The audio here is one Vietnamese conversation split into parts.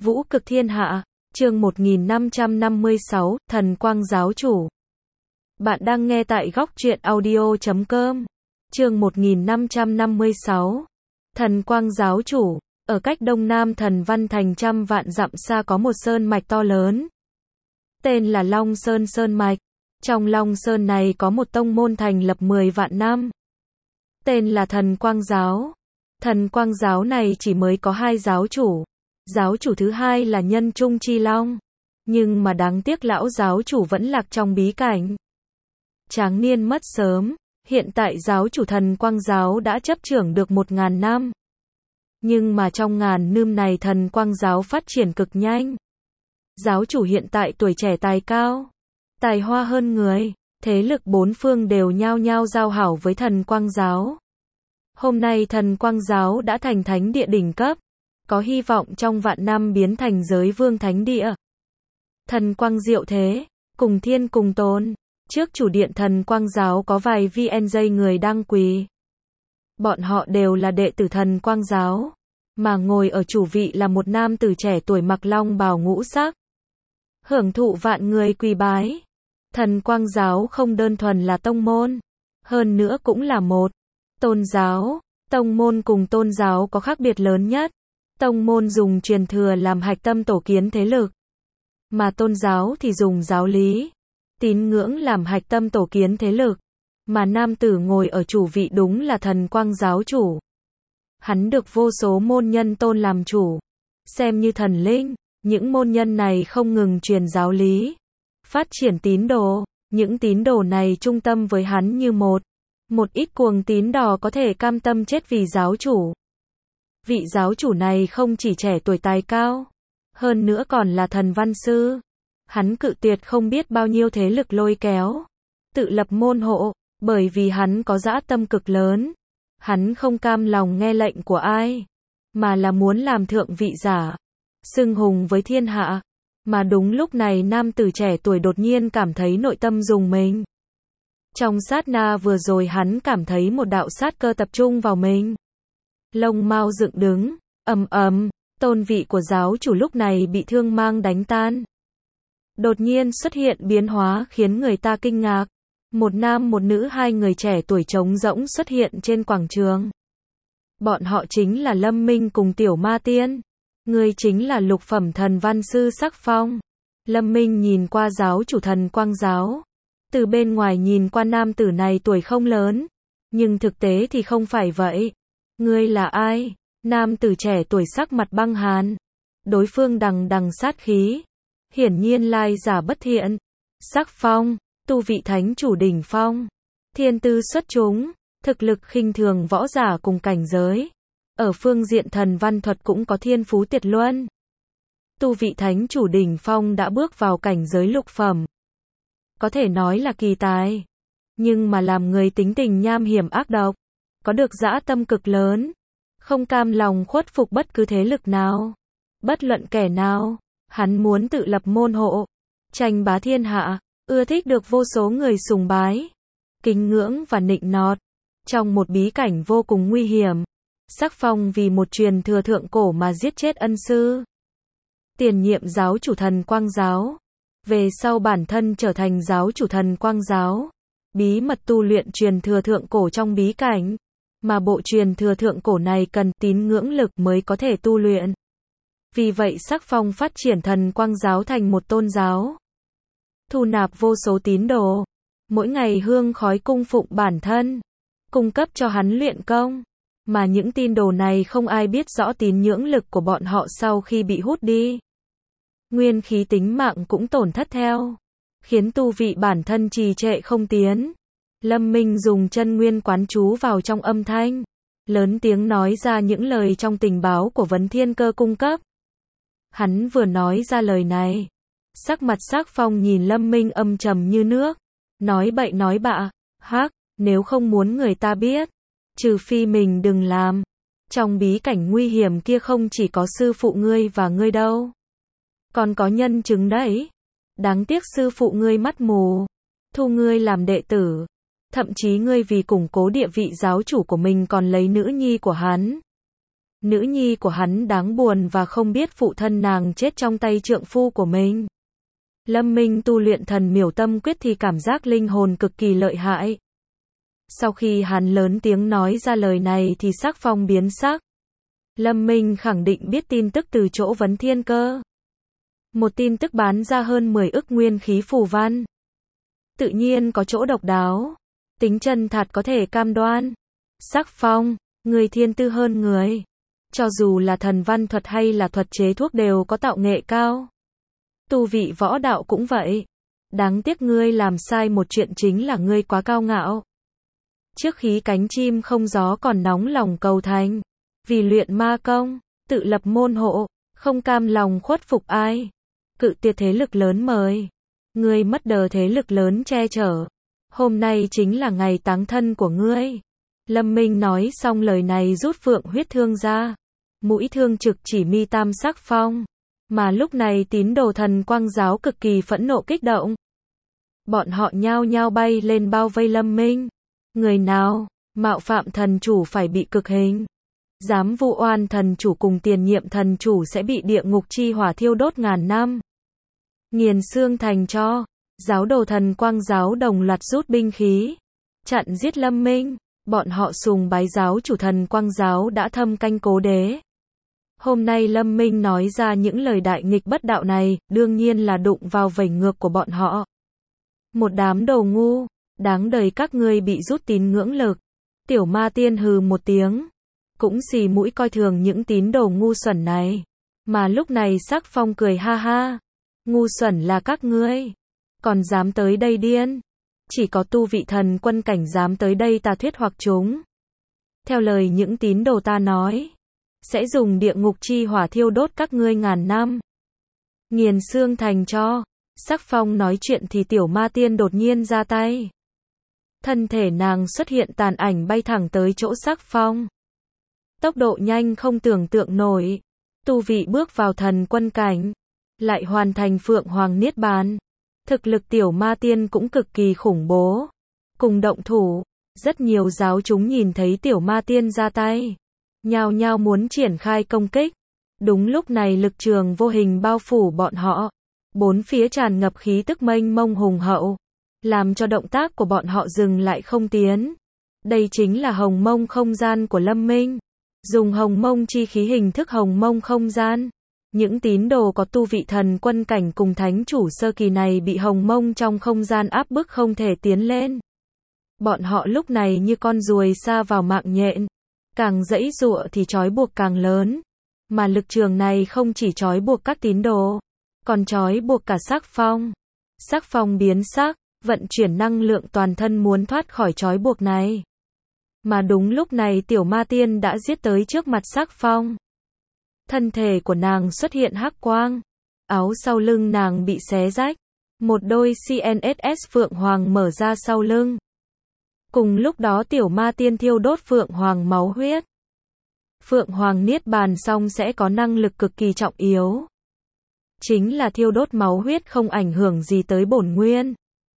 Vũ cực thiên hạ, chương 1556, Thần Quang Giáo Chủ. Bạn đang nghe tại góc truyện audio.com. Chương 1556, Thần Quang Giáo Chủ. Ở cách đông nam Thần Văn Thành trăm vạn dặm xa có một sơn mạch to lớn. Tên là Long Sơn Sơn Mạch. Trong Long Sơn này có một tông môn thành lập 10 vạn năm. Tên là Thần Quang Giáo. Thần Quang Giáo này chỉ mới có 2 giáo chủ. Giáo chủ thứ hai là Nhân Trung Chi Long. Nhưng mà đáng tiếc lão giáo chủ vẫn lạc trong bí cảnh. Tráng niên mất sớm, hiện tại giáo chủ Thần Quang Giáo đã chấp trưởng được 1000 năm. Nhưng mà trong ngàn năm này Thần Quang Giáo phát triển cực nhanh. Giáo chủ hiện tại tuổi trẻ tài cao, tài hoa hơn người, thế lực bốn phương đều nhao nhao giao hảo với Thần Quang Giáo. Hôm nay Thần Quang Giáo đã thành thánh địa đỉnh cấp, có hy vọng trong vạn năm biến thành giới vương thánh địa. Thần Quang diệu thế, cùng thiên cùng tôn. Trước chủ điện Thần Quang Giáo có vài VNJ người đang quỳ. Bọn họ đều là đệ tử Thần Quang Giáo, mà ngồi ở chủ vị là một nam tử trẻ tuổi mặc long bào ngũ sắc, hưởng thụ vạn người quỳ bái. Thần Quang Giáo không đơn thuần là tông môn, hơn nữa cũng là một tôn giáo. Tông môn cùng tôn giáo có khác biệt lớn nhất. Tông môn dùng truyền thừa làm hạch tâm tổ kiến thế lực, mà tôn giáo thì dùng giáo lý, tín ngưỡng làm hạch tâm tổ kiến thế lực. Mà nam tử ngồi ở chủ vị đúng là Thần Quang Giáo chủ. Hắn được vô số môn nhân tôn làm chủ, xem như thần linh. Những môn nhân này không ngừng truyền giáo lý, phát triển tín đồ. Những tín đồ này trung tâm với hắn như một ít cuồng tín đồ có thể cam tâm chết vì giáo chủ. Vị giáo chủ này không chỉ trẻ tuổi tài cao, hơn nữa còn là thần văn sư. Hắn cự tuyệt không biết bao nhiêu thế lực lôi kéo, tự lập môn hộ, bởi vì hắn có dã tâm cực lớn. Hắn không cam lòng nghe lệnh của ai, mà là muốn làm thượng vị giả, xưng hùng với thiên hạ. Mà đúng lúc này nam tử trẻ tuổi đột nhiên cảm thấy nội tâm rùng mình. Trong sát na vừa rồi hắn cảm thấy một đạo sát cơ tập trung vào mình. Lông mao dựng đứng, ầm ầm, tôn vị của giáo chủ lúc này bị thương mang đánh tan. Đột nhiên xuất hiện biến hóa khiến người ta kinh ngạc. Một nam một nữ, hai người trẻ tuổi trống rỗng xuất hiện trên quảng trường. Bọn họ chính là Lâm Minh cùng Tiểu Ma Tiên. Người chính là lục phẩm thần văn sư Sắc Phong. Lâm Minh nhìn qua giáo chủ Thần Quang Giáo. Từ bên ngoài nhìn qua nam tử này tuổi không lớn, nhưng thực tế thì không phải vậy. Ngươi là ai? Nam tử trẻ tuổi sắc mặt băng hàn. Đối phương đằng đằng sát khí, hiển nhiên lai giả bất thiện. Sắc Phong, tu vị thánh chủ đỉnh phong, thiên tư xuất chúng, thực lực khinh thường võ giả cùng cảnh giới. Ở phương diện thần văn thuật cũng có thiên phú tuyệt luân. Tu vị thánh chủ đỉnh phong đã bước vào cảnh giới lục phẩm, có thể nói là kỳ tài. Nhưng mà làm người tính tình nham hiểm ác độc, có được dã tâm cực lớn, không cam lòng khuất phục bất cứ thế lực nào, bất luận kẻ nào. Hắn muốn tự lập môn hộ, tranh bá thiên hạ, ưa thích được vô số người sùng bái, kính ngưỡng và nịnh nọt. Trong một bí cảnh vô cùng nguy hiểm, Sắc Phong vì một truyền thừa thượng cổ mà giết chết ân sư, tiền nhiệm giáo chủ Thần Quang Giáo. Về sau bản thân trở thành giáo chủ Thần Quang Giáo, bí mật tu luyện truyền thừa thượng cổ trong bí cảnh. Mà bộ truyền thừa thượng cổ này cần tín ngưỡng lực mới có thể tu luyện. Vì vậy Sắc Phong phát triển Thần Quang Giáo thành một tôn giáo, thu nạp vô số tín đồ, mỗi ngày hương khói cung phụng bản thân, cung cấp cho hắn luyện công. Mà những tín đồ này không ai biết rõ tín ngưỡng lực của bọn họ sau khi bị hút đi, nguyên khí tính mạng cũng tổn thất theo, khiến tu vị bản thân trì trệ không tiến. Lâm Minh dùng chân nguyên quán chú vào trong âm thanh, lớn tiếng nói ra những lời trong tình báo của Vấn Thiên Cơ cung cấp. Hắn vừa nói ra lời này, sắc mặt Sắc Phong nhìn Lâm Minh âm trầm như nước, nói bậy nói bạ. Hắc, nếu không muốn người ta biết, trừ phi mình đừng làm. Trong bí cảnh nguy hiểm kia không chỉ có sư phụ ngươi và ngươi đâu, còn có nhân chứng đấy. Đáng tiếc sư phụ ngươi mắt mù, thu ngươi làm đệ tử. Thậm chí ngươi vì củng cố địa vị giáo chủ của mình còn lấy nữ nhi của hắn. Nữ nhi của hắn đáng buồn và không biết phụ thân nàng chết trong tay trượng phu của mình. Lâm Minh tu luyện thần miểu tâm quyết thì cảm giác linh hồn cực kỳ lợi hại. Sau khi hắn lớn tiếng nói ra lời này thì sắc phong biến sắc. Lâm Minh khẳng định biết tin tức từ chỗ Vấn Thiên Cơ. Một tin tức bán ra hơn 10 ức nguyên khí phù văn. Tự nhiên có chỗ độc đáo. Tính chân thật có thể cam đoan. Sắc phong, người thiên tư hơn người. Cho dù là thần văn thuật hay là thuật chế thuốc đều có tạo nghệ cao. Tu vị võ đạo cũng vậy. Đáng tiếc ngươi làm sai một chuyện chính là ngươi quá cao ngạo. Trước khí cánh chim không gió còn nóng lòng cầu thành. Vì luyện ma công, tự lập môn hộ, không cam lòng khuất phục ai. Cự tuyệt thế lực lớn mời. Ngươi mất đờ thế lực lớn che chở. Hôm nay chính là ngày táng thân của ngươi. Lâm Minh nói xong lời này rút phượng huyết thương ra. Mũi thương trực chỉ mi tam sắc phong. Mà lúc này tín đồ thần quang giáo cực kỳ phẫn nộ kích động. Bọn họ nhao nhao bay lên bao vây Lâm Minh. Người nào mạo phạm thần chủ phải bị cực hình. Dám vu oan thần chủ cùng tiền nhiệm thần chủ sẽ bị địa ngục chi hỏa thiêu đốt ngàn năm. Nghiền xương thành tro. Giáo đồ thần quang giáo đồng loạt rút binh khí. Chặn giết Lâm Minh. Bọn họ sùng bái giáo chủ thần quang giáo đã thâm canh cố đế. Hôm nay Lâm Minh nói ra những lời đại nghịch bất đạo này, đương nhiên là đụng vào vảy ngược của bọn họ. Một đám đồ ngu, đáng đời các ngươi bị rút tín ngưỡng lực. Tiểu ma tiên hừ một tiếng. Cũng xì mũi coi thường những tín đồ ngu xuẩn này. Mà lúc này sắc phong cười ha ha. Ngu xuẩn là các ngươi. Còn dám tới đây điên. Chỉ có tu vị thần quân cảnh dám tới đây tà thuyết hoặc chúng. Theo lời những tín đồ ta nói. Sẽ dùng địa ngục chi hỏa thiêu đốt các ngươi ngàn năm. Nghiền xương thành tro. Sắc phong nói chuyện thì tiểu ma tiên đột nhiên ra tay. Thân thể nàng xuất hiện tàn ảnh bay thẳng tới chỗ sắc phong. Tốc độ nhanh không tưởng tượng nổi. Tu vị bước vào thần quân cảnh. Lại hoàn thành Phượng Hoàng Niết Bàn. Thực lực tiểu ma tiên cũng cực kỳ khủng bố. Cùng động thủ. Rất nhiều giáo chúng nhìn thấy tiểu ma tiên ra tay. Nhao nhao muốn triển khai công kích. Đúng lúc này lực trường vô hình bao phủ bọn họ. Bốn phía tràn ngập khí tức mênh mông hùng hậu. Làm cho động tác của bọn họ dừng lại không tiến. Đây chính là hồng mông không gian của Lâm Minh. Dùng hồng mông chi khí hình thức hồng mông không gian. Những tín đồ có tu vị thần quân cảnh cùng thánh chủ sơ kỳ này bị hồng mông trong không gian áp bức không thể tiến lên. Bọn họ lúc này như con ruồi sa vào mạng nhện. Càng giãy giụa thì trói buộc càng lớn. Mà lực trường này không chỉ trói buộc các tín đồ, còn trói buộc cả sắc phong. Sắc phong biến sắc, vận chuyển năng lượng toàn thân muốn thoát khỏi trói buộc này. Mà đúng lúc này tiểu ma tiên đã giết tới trước mặt sắc phong. Thân thể của nàng xuất hiện hắc quang. Áo sau lưng nàng bị xé rách. Một đôi CNSS Phượng Hoàng mở ra sau lưng. Cùng lúc đó tiểu ma tiên thiêu đốt Phượng Hoàng máu huyết. Phượng Hoàng Niết Bàn xong sẽ có năng lực cực kỳ trọng yếu. Chính là thiêu đốt máu huyết không ảnh hưởng gì tới bổn nguyên.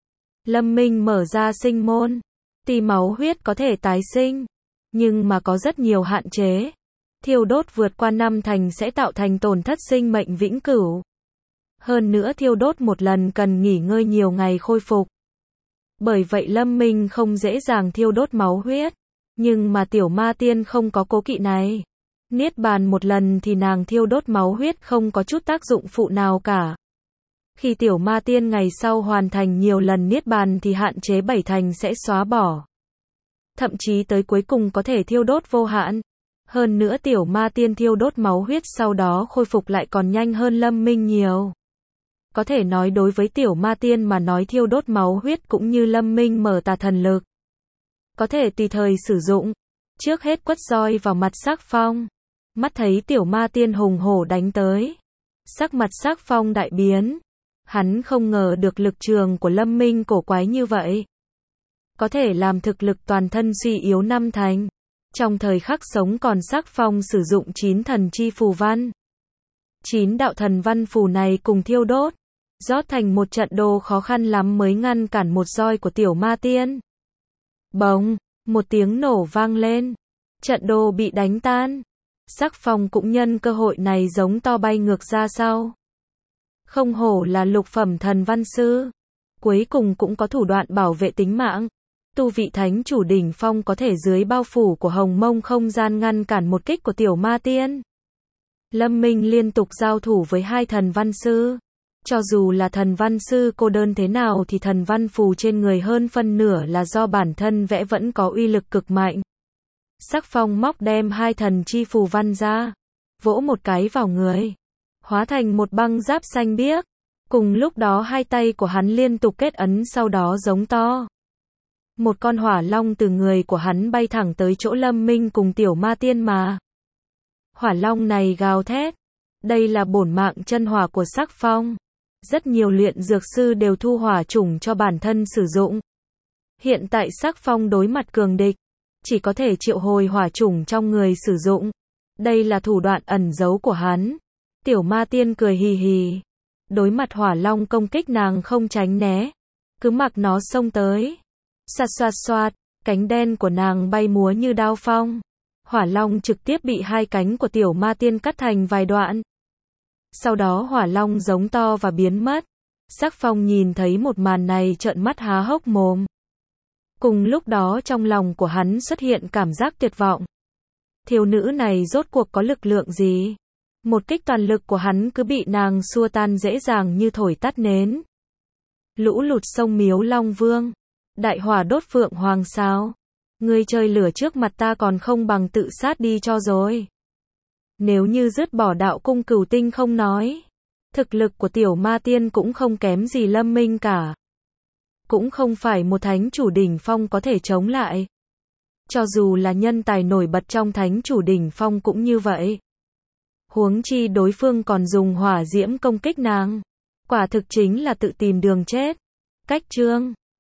Lâm Minh mở ra sinh môn. Tuy máu huyết có thể tái sinh, nhưng mà có rất nhiều hạn chế. Thiêu đốt vượt qua 5 thành sẽ tạo thành tổn thất sinh mệnh vĩnh cửu. Hơn nữa thiêu đốt một lần cần nghỉ ngơi nhiều ngày khôi phục. Bởi vậy Lâm Minh không dễ dàng thiêu đốt máu huyết. Nhưng mà tiểu ma tiên không có cố kỵ này. Niết bàn một lần thì nàng thiêu đốt máu huyết không có chút tác dụng phụ nào cả. Khi tiểu ma tiên ngày sau hoàn thành nhiều lần niết bàn thì hạn chế 7 thành sẽ xóa bỏ. Thậm chí tới cuối cùng có thể thiêu đốt vô hạn. Hơn nữa tiểu ma tiên thiêu đốt máu huyết sau đó khôi phục lại còn nhanh hơn Lâm Minh nhiều. Có thể nói đối với tiểu ma tiên mà nói thiêu đốt máu huyết cũng như Lâm Minh mở tà thần lực. Có thể tùy thời sử dụng. Trước hết quất roi vào mặt sắc phong. Mắt thấy tiểu ma tiên hùng hổ đánh tới. Sắc mặt sắc phong đại biến. Hắn không ngờ được lực trường của Lâm Minh cổ quái như vậy. Có thể làm thực lực toàn thân suy yếu 5 thành. Trong thời khắc sống còn sắc phong sử dụng 9 thần chi phù văn. 9 đạo thần văn phù này cùng thiêu đốt. Rót thành một trận đồ khó khăn lắm mới ngăn cản một roi của tiểu ma tiên. Bỗng, một tiếng nổ vang lên. Trận đồ bị đánh tan. Sắc phong cũng nhân cơ hội này giống to bay ngược ra sau. Không hổ là lục phẩm thần văn sư. Cuối cùng cũng có thủ đoạn bảo vệ tính mạng. Tu vị thánh chủ đỉnh phong có thể dưới bao phủ của hồng mông không gian ngăn cản một kích của tiểu ma tiên. Lâm Minh liên tục giao thủ với hai thần văn sư. Cho dù là thần văn sư cô đơn thế nào thì thần văn phù trên người hơn phân nửa là do bản thân vẽ vẫn có uy lực cực mạnh. Sắc phong móc đem hai thần chi phù văn ra, vỗ một cái vào người, hóa thành một băng giáp xanh biếc. Cùng lúc đó hai tay của hắn liên tục kết ấn sau đó giống to. Một con hỏa long từ người của hắn bay thẳng tới chỗ Lâm Minh cùng tiểu ma tiên mà. Hỏa long này gào thét. Đây là bổn mạng chân hỏa của sắc phong. Rất nhiều luyện dược sư đều thu hỏa chủng cho bản thân sử dụng. Hiện tại sắc phong đối mặt cường địch, chỉ có thể triệu hồi hỏa chủng trong người sử dụng. Đây là thủ đoạn ẩn giấu của hắn. Tiểu ma tiên cười hì hì. Đối mặt hỏa long công kích nàng không tránh né. Cứ mặc nó xông tới. Xoạt xoạt xoạt, cánh đen của nàng bay múa như đao phong. Hỏa long trực tiếp bị hai cánh của tiểu ma tiên cắt thành vài đoạn. Sau đó hỏa long giống to và biến mất. Sắc phong nhìn thấy một màn này trợn mắt há hốc mồm. Cùng lúc đó trong lòng của hắn xuất hiện cảm giác tuyệt vọng. Thiếu nữ này rốt cuộc có lực lượng gì? Một kích toàn lực của hắn cứ bị nàng xua tan dễ dàng như thổi tắt nến. Lũ lụt sông Miếu Long Vương. Đại hỏa đốt phượng hoàng sao? Ngươi chơi lửa trước mặt ta còn không bằng tự sát đi cho rồi. Nếu như dứt bỏ đạo cung cửu tinh không nói, thực lực của tiểu ma tiên cũng không kém gì Lâm Minh cả. Cũng không phải một thánh chủ đỉnh phong có thể chống lại. Cho dù là nhân tài nổi bật trong thánh chủ đỉnh phong cũng như vậy. Huống chi đối phương còn dùng hỏa diễm công kích nàng. Quả thực chính là tự tìm đường chết. Cách chương